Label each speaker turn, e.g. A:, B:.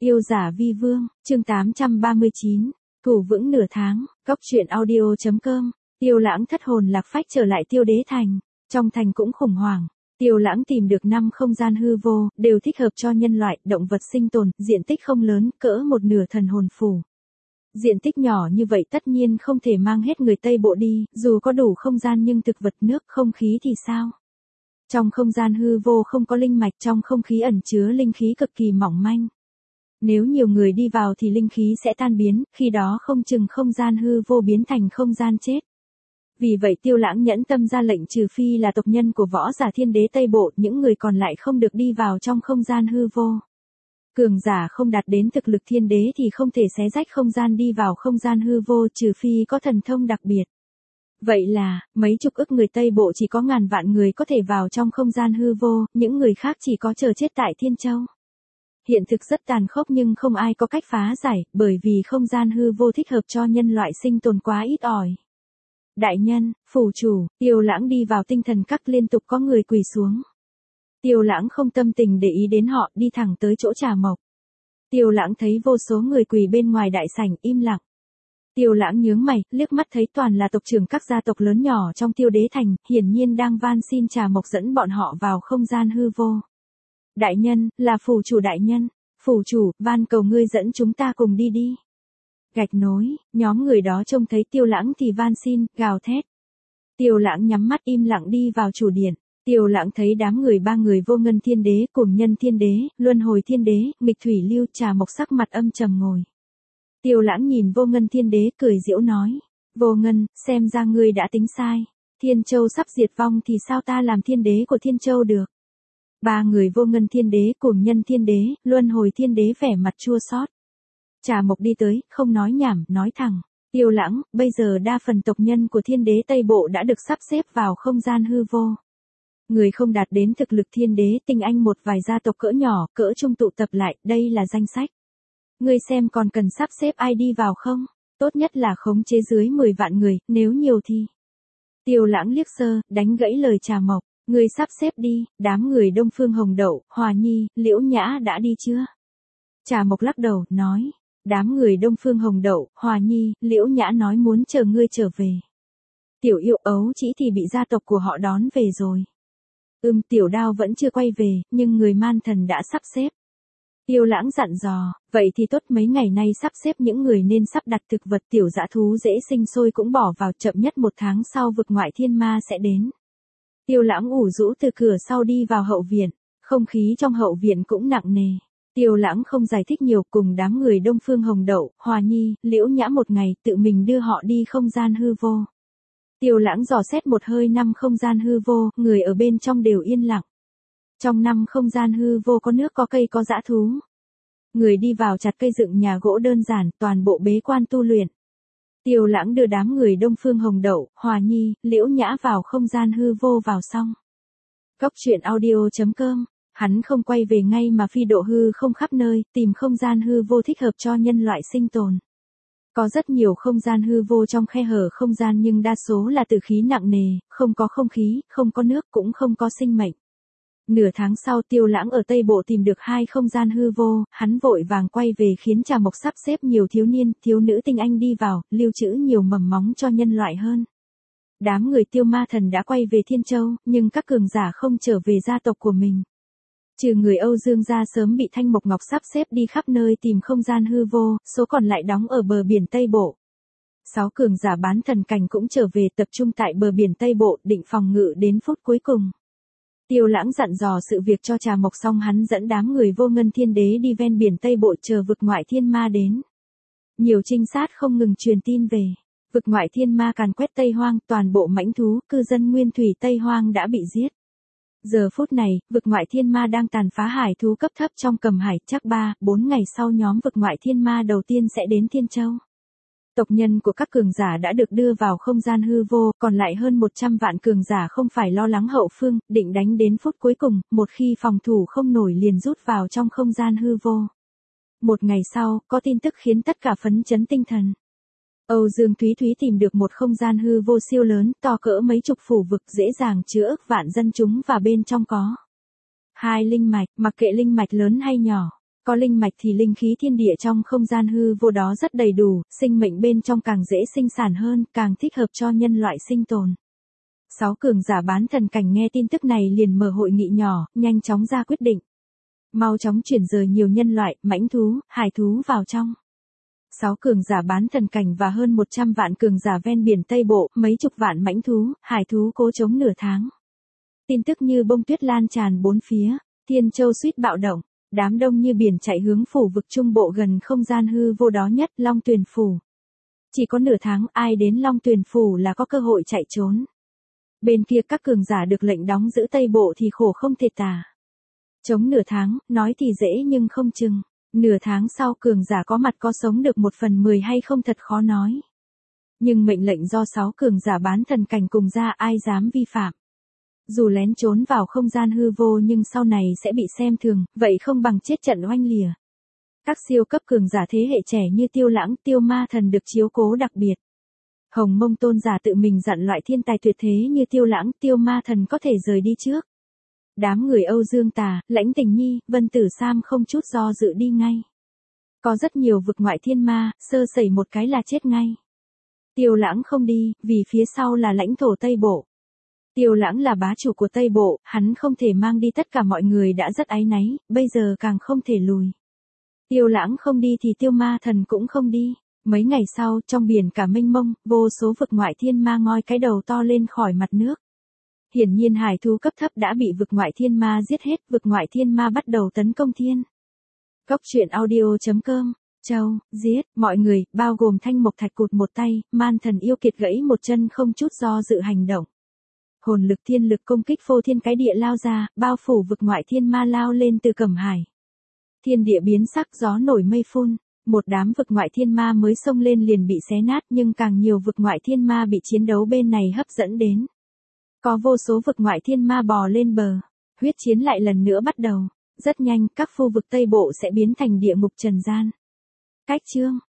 A: Yêu giả vi vương, chương 839, thủ vững nửa tháng, góc truyện audio.com, Tiêu Lãng thất hồn lạc phách trở lại Tiêu Đế Thành, trong thành cũng khủng hoảng. Tiêu Lãng tìm được 5 không gian hư vô, đều thích hợp cho nhân loại, động vật sinh tồn, diện tích không lớn, cỡ một nửa thần hồn phủ. Diện tích nhỏ như vậy tất nhiên không thể mang hết người Tây Bộ đi, dù có đủ không gian nhưng thực vật nước, không khí thì sao? Trong không gian hư vô không có linh mạch, trong không khí ẩn chứa linh khí cực kỳ mỏng manh. Nếu nhiều người đi vào thì linh khí sẽ tan biến, khi đó không chừng không gian hư vô biến thành không gian chết. Vì vậy Tiêu Lãng nhẫn tâm ra lệnh trừ phi là tộc nhân của võ giả Thiên Đế Tây Bộ, những người còn lại không được đi vào trong không gian hư vô. Cường giả không đạt đến thực lực thiên đế thì không thể xé rách không gian đi vào không gian hư vô trừ phi có thần thông đặc biệt. Vậy là, mấy chục ức người Tây Bộ chỉ có ngàn vạn người có thể vào trong không gian hư vô, những người khác chỉ có chờ chết tại Thiên Châu. Hiện thực rất tàn khốc nhưng không ai có cách phá giải, bởi vì không gian hư vô thích hợp cho nhân loại sinh tồn quá ít ỏi. Đại nhân, phủ chủ, Tiêu Lãng đi vào tinh thần các liên tục có người quỳ xuống. Tiêu Lãng không tâm tình để ý đến họ, đi thẳng tới chỗ Trà Mộc. Tiêu Lãng thấy vô số người quỳ bên ngoài đại sảnh im lặng. Tiêu Lãng nhướng mày, liếc mắt thấy toàn là tộc trưởng các gia tộc lớn nhỏ trong Tiêu Đế Thành, hiển nhiên đang van xin Trà Mộc dẫn bọn họ vào không gian hư vô. Đại nhân, là phủ chủ đại nhân, phủ chủ, van cầu ngươi dẫn chúng ta cùng đi đi. Gạch nối, nhóm người đó trông thấy Tiêu Lãng thì van xin, gào thét. Tiêu Lãng nhắm mắt im lặng đi vào chủ điện. Tiêu Lãng thấy đám người 3 người Vô Ngân Thiên Đế, Cùng Nhân Thiên Đế, Luân Hồi Thiên Đế, Nghịch Thủy Lưu, Trà Mộc sắc mặt âm trầm ngồi. Tiêu Lãng nhìn Vô Ngân Thiên Đế cười giễu nói, Vô Ngân, xem ra ngươi đã tính sai, Thiên Châu sắp diệt vong thì sao ta làm thiên đế của Thiên Châu được. 3 người Vô Ngân Thiên Đế, Cùng Nhân Thiên Đế, Luân Hồi Thiên Đế vẻ mặt chua xót. Trà Mộc đi tới, không nói nhảm, nói thẳng, Tiêu Lãng, bây giờ đa phần tộc nhân của Thiên Đế Tây Bộ đã được sắp xếp vào không gian hư vô. Người không đạt đến thực lực thiên đế, tinh anh một vài gia tộc cỡ nhỏ, cỡ trung tụ tập lại, đây là danh sách. Ngươi xem còn cần sắp xếp ai đi vào không? Tốt nhất là khống chế dưới 10 vạn người, nếu nhiều thì. Tiêu Lãng liếc sơ, đánh gãy lời Trà Mộc, ngươi sắp xếp đi, đám người Đông Phương Hồng Đậu, Hòa Nhi, Liễu Nhã đã đi chưa? Trà Mộc lắc đầu, nói, đám người Đông Phương Hồng Đậu, Hòa Nhi, Liễu Nhã nói muốn chờ ngươi trở về. Tiểu Yêu Ấu Chỉ thì bị gia tộc của họ đón về rồi. Tiểu Đao vẫn chưa quay về, nhưng người man thần đã sắp xếp. Tiêu Lãng dặn dò, vậy thì tốt, mấy ngày nay sắp xếp những người nên sắp đặt thực vật tiểu dã thú dễ sinh sôi cũng bỏ vào, chậm nhất 1 tháng sau vực ngoại thiên ma sẽ đến. Tiêu Lãng ủ rũ từ cửa sau đi vào hậu viện, không khí trong hậu viện cũng nặng nề. Tiêu Lãng không giải thích nhiều, cùng đám người Đông Phương Hồng Đậu, Hòa Nhi, Liễu Nhã một ngày, tự mình đưa họ đi không gian hư vô. Tiêu Lãng dò xét một hơi 5 không gian hư vô, người ở bên trong đều yên lặng. Trong 5 không gian hư vô có nước có cây có dã thú. Người đi vào chặt cây dựng nhà gỗ đơn giản, toàn bộ bế quan tu luyện. Tiêu Lãng đưa đám người Đông Phương Hồng Đậu, Hòa Nhi, Liễu Nhã vào không gian hư vô vào xong. Góc truyện audio.com, hắn không quay về ngay mà phi độ hư không khắp nơi, tìm không gian hư vô thích hợp cho nhân loại sinh tồn. Có rất nhiều không gian hư vô trong khe hở không gian nhưng đa số là tử khí nặng nề, không có không khí, không có nước cũng không có sinh mệnh. Nửa tháng sau Tiêu Lãng ở Tây Bộ tìm được 2 không gian hư vô, hắn vội vàng quay về khiến Trà Mộc sắp xếp nhiều thiếu niên, thiếu nữ tinh anh đi vào, lưu trữ nhiều mầm móng cho nhân loại hơn. Đám người Tiêu Ma Thần đã quay về Thiên Châu, nhưng các cường giả không trở về gia tộc của mình. Trừ người Âu Dương gia sớm bị Thanh Mộc Ngọc sắp xếp đi khắp nơi tìm không gian hư vô, số còn lại đóng ở bờ biển Tây Bộ. 6 cường giả bán thần cảnh cũng trở về tập trung tại bờ biển Tây Bộ, định phòng ngự đến phút cuối cùng. Tiêu Lãng dặn dò sự việc cho Trà Mộc xong hắn dẫn đám người Vô Ngân Thiên Đế đi ven biển Tây Bộ chờ vực ngoại thiên ma đến. Nhiều trinh sát không ngừng truyền tin về. Vực ngoại thiên ma càn quét Tây Hoang, toàn bộ mãnh thú, cư dân nguyên thủy Tây Hoang đã bị giết. Giờ phút này, vực ngoại thiên ma đang tàn phá hải thú cấp thấp trong Cầm Hải, chắc 3-4 ngày sau nhóm vực ngoại thiên ma đầu tiên sẽ đến Thiên Châu. Tộc nhân của các cường giả đã được đưa vào không gian hư vô, còn lại hơn 100 vạn cường giả không phải lo lắng hậu phương, định đánh đến phút cuối cùng, một khi phòng thủ không nổi liền rút vào trong không gian hư vô. Một ngày sau, có tin tức khiến tất cả phấn chấn tinh thần. Âu Dương Thúy Thúy tìm được một không gian hư vô siêu lớn, to cỡ mấy chục phủ vực, dễ dàng chứa ức vạn dân chúng và bên trong có 2 linh mạch, mặc kệ linh mạch lớn hay nhỏ. Có linh mạch thì linh khí thiên địa trong không gian hư vô đó rất đầy đủ, sinh mệnh bên trong càng dễ sinh sản hơn, càng thích hợp cho nhân loại sinh tồn. 6 cường giả bán thần cảnh nghe tin tức này liền mở hội nghị nhỏ, nhanh chóng ra quyết định. Mau chóng chuyển rời nhiều nhân loại, mãnh thú, hải thú vào trong. 6 cường giả bán thần cảnh và hơn 100 vạn cường giả ven biển Tây Bộ, mấy chục vạn mãnh thú, hải thú cố chống nửa tháng. Tin tức như bông tuyết lan tràn bốn phía, Thiên Châu suýt bạo động, đám đông như biển chạy hướng phủ vực trung bộ gần không gian hư vô đó nhất, Long Tuyền Phủ. Chỉ có nửa tháng, ai đến Long Tuyền Phủ là có cơ hội chạy trốn. Bên kia các cường giả được lệnh đóng giữ Tây Bộ thì khổ không thể tả. Chống nửa tháng, nói thì dễ nhưng không chừng. Nửa tháng sau cường giả có mặt có sống được 1/10 hay không thật khó nói. Nhưng mệnh lệnh do 6 cường giả bán thần cảnh cùng ra ai dám vi phạm. Dù lén trốn vào không gian hư vô nhưng sau này sẽ bị xem thường, vậy không bằng chết trận oanh lìa. Các siêu cấp cường giả thế hệ trẻ như Tiêu Lãng, Tiêu Ma Thần được chiếu cố đặc biệt. Hồng Mông Tôn giả tự mình dặn loại thiên tài tuyệt thế như Tiêu Lãng, Tiêu Ma Thần có thể rời đi trước. Đám người Âu Dương Tà, Lãnh Tình Nhi, Vân Tử Sam không chút do dự đi ngay. Có rất nhiều vực ngoại thiên ma, sơ sẩy một cái là chết ngay. Tiêu Lãng không đi, vì phía sau là lãnh thổ Tây Bộ. Tiêu Lãng là bá chủ của Tây Bộ, hắn không thể mang đi tất cả mọi người đã rất áy náy, bây giờ càng không thể lùi. Tiêu Lãng không đi thì Tiêu Ma Thần cũng không đi. Mấy ngày sau, trong biển cả mênh mông, vô số vực ngoại thiên ma ngoi cái đầu to lên khỏi mặt nước. Hiển nhiên hải thú cấp thấp đã bị vực ngoại thiên ma giết hết, vực ngoại thiên ma bắt đầu tấn công thiên. Cốc truyện audio.com, Châu, giết, mọi người, bao gồm Thanh Mộc Thạch cụt một tay, Man Thần yêu kiệt gãy một chân không chút do dự hành động. Hồn lực thiên lực công kích phô thiên cái địa lao ra, bao phủ vực ngoại thiên ma lao lên từ Cẩm Hải. Thiên địa biến sắc, gió nổi mây phun. Một đám vực ngoại thiên ma mới xông lên liền bị xé nát nhưng càng nhiều vực ngoại thiên ma bị chiến đấu bên này hấp dẫn đến. Có vô số vực ngoại thiên ma bò lên bờ. Huyết chiến lại lần nữa bắt đầu. Rất nhanh, các khu vực Tây Bộ sẽ biến thành địa ngục trần gian. Cách chương